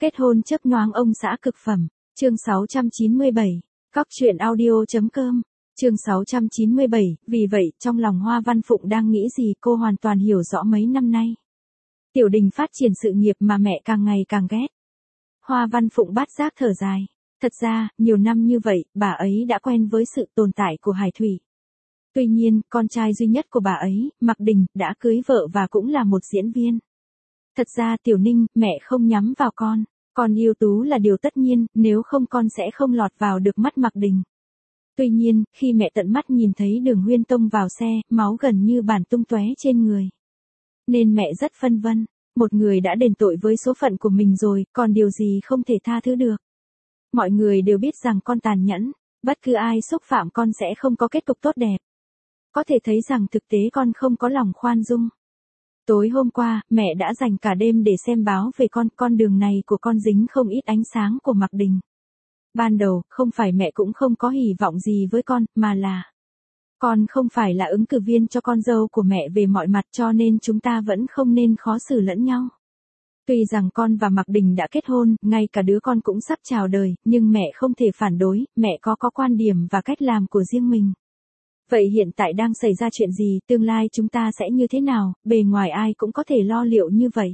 Kết hôn chớp nhoáng ông xã cực phẩm. Chương 697. Cóc truyện audio.com. Chương 697. Vì vậy, trong lòng Hoa Văn Phụng đang nghĩ gì cô hoàn toàn hiểu rõ mấy năm nay. Tiểu Đình phát triển sự nghiệp mà mẹ càng ngày càng ghét. Hoa Văn Phụng bát giác thở dài. Thật ra, nhiều năm như vậy, bà ấy đã quen với sự tồn tại của Hải Thủy. Tuy nhiên, con trai duy nhất của bà ấy, Mạc Đình, đã cưới vợ và cũng là một diễn viên. Thật ra Tiểu Ninh, mẹ không nhắm vào con. Con yêu Tú là điều tất nhiên, nếu không con sẽ không lọt vào được mắt Mạc Đình. Tuy nhiên, khi mẹ tận mắt nhìn thấy Đường Huyên Tông vào xe, máu gần như bản tung tóe trên người. Nên mẹ rất phân vân. Một người đã đền tội với số phận của mình rồi, còn điều gì không thể tha thứ được. Mọi người đều biết rằng con tàn nhẫn, bất cứ ai xúc phạm con sẽ không có kết cục tốt đẹp. Có thể thấy rằng thực tế con không có lòng khoan dung. Tối hôm qua, mẹ đã dành cả đêm để xem báo về con đường này của con dính không ít ánh sáng của Mạc Đình. Ban đầu, không phải mẹ cũng không có hy vọng gì với con, mà là con không phải là ứng cử viên cho con dâu của mẹ về mọi mặt cho nên chúng ta vẫn không nên khó xử lẫn nhau. Tuy rằng con và Mạc Đình đã kết hôn, ngay cả đứa con cũng sắp chào đời, nhưng mẹ không thể phản đối, mẹ có quan điểm và cách làm của riêng mình. Vậy hiện tại đang xảy ra chuyện gì, tương lai chúng ta sẽ như thế nào, bề ngoài ai cũng có thể lo liệu như vậy.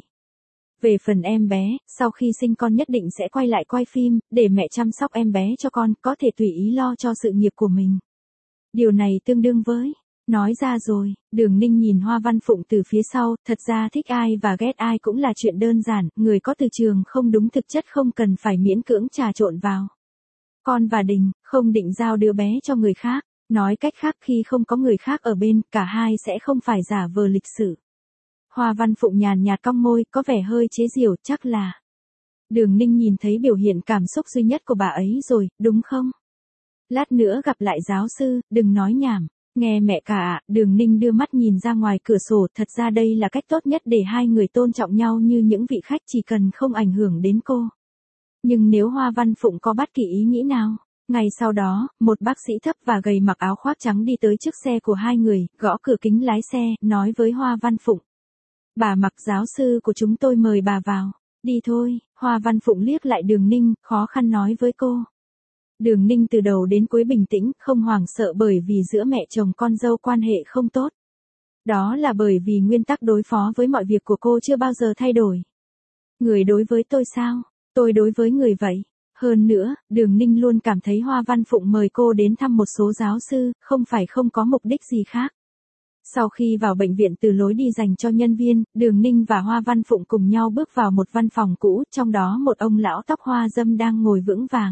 Về phần em bé, sau khi sinh con nhất định sẽ quay lại quay phim, để mẹ chăm sóc em bé cho con, có thể tùy ý lo cho sự nghiệp của mình. Điều này tương đương với, nói ra rồi, Đường Ninh nhìn Hoa Văn Phụng từ phía sau, thật ra thích ai và ghét ai cũng là chuyện đơn giản, người có từ trường không đúng thực chất không cần phải miễn cưỡng trà trộn vào. Con và Đình, không định giao đứa bé cho người khác. Nói cách khác khi không có người khác ở bên, cả hai sẽ không phải giả vờ lịch sự. Hoa Văn Phụng nhàn nhạt cong môi, có vẻ hơi chế giễu, chắc là. Đường Ninh nhìn thấy biểu hiện cảm xúc duy nhất của bà ấy rồi, đúng không? Lát nữa gặp lại giáo sư, đừng nói nhảm. Nghe mẹ cả ạ, Đường Ninh đưa mắt nhìn ra ngoài cửa sổ, thật ra đây là cách tốt nhất để hai người tôn trọng nhau như những vị khách chỉ cần không ảnh hưởng đến cô. Nhưng nếu Hoa Văn Phụng có bất kỳ ý nghĩ nào? Ngày sau đó, một bác sĩ thấp và gầy mặc áo khoác trắng đi tới trước xe của hai người, gõ cửa kính lái xe, nói với Hoa Văn Phụng. Bà Mạc, giáo sư của chúng tôi mời bà vào. Đi thôi, Hoa Văn Phụng liếc lại Đường Ninh, khó khăn nói với cô. Đường Ninh từ đầu đến cuối bình tĩnh, không hoảng sợ bởi vì giữa mẹ chồng con dâu quan hệ không tốt. Đó là bởi vì nguyên tắc đối phó với mọi việc của cô chưa bao giờ thay đổi. Người đối với tôi sao? Tôi đối với người vậy. Hơn nữa, Đường Ninh luôn cảm thấy Hoa Văn Phụng mời cô đến thăm một số giáo sư, không phải không có mục đích gì khác. Sau khi vào bệnh viện từ lối đi dành cho nhân viên, Đường Ninh và Hoa Văn Phụng cùng nhau bước vào một văn phòng cũ, trong đó một ông lão tóc hoa râm đang ngồi vững vàng.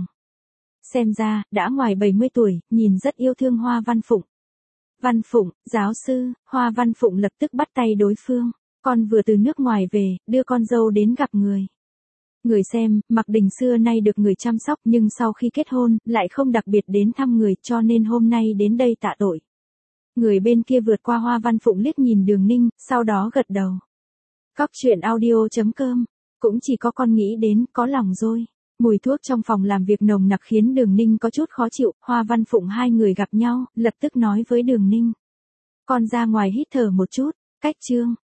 Xem ra, đã ngoài 70 tuổi, nhìn rất yêu thương Hoa Văn Phụng. Văn Phụng, giáo sư, Hoa Văn Phụng lập tức bắt tay đối phương. Con vừa từ nước ngoài về, đưa con dâu đến gặp người. Người xem, Mạc Đình xưa nay được người chăm sóc nhưng sau khi kết hôn, lại không đặc biệt đến thăm người cho nên hôm nay đến đây tạ tội. Người bên kia vượt qua Hoa Văn Phụng liếc nhìn Đường Ninh, sau đó gật đầu. Cóc truyện audio.com. Cũng chỉ có con nghĩ đến, có lòng rồi. Mùi thuốc trong phòng làm việc nồng nặc khiến Đường Ninh có chút khó chịu, Hoa Văn Phụng hai người gặp nhau, lập tức nói với Đường Ninh. Con ra ngoài hít thở một chút, cách chương.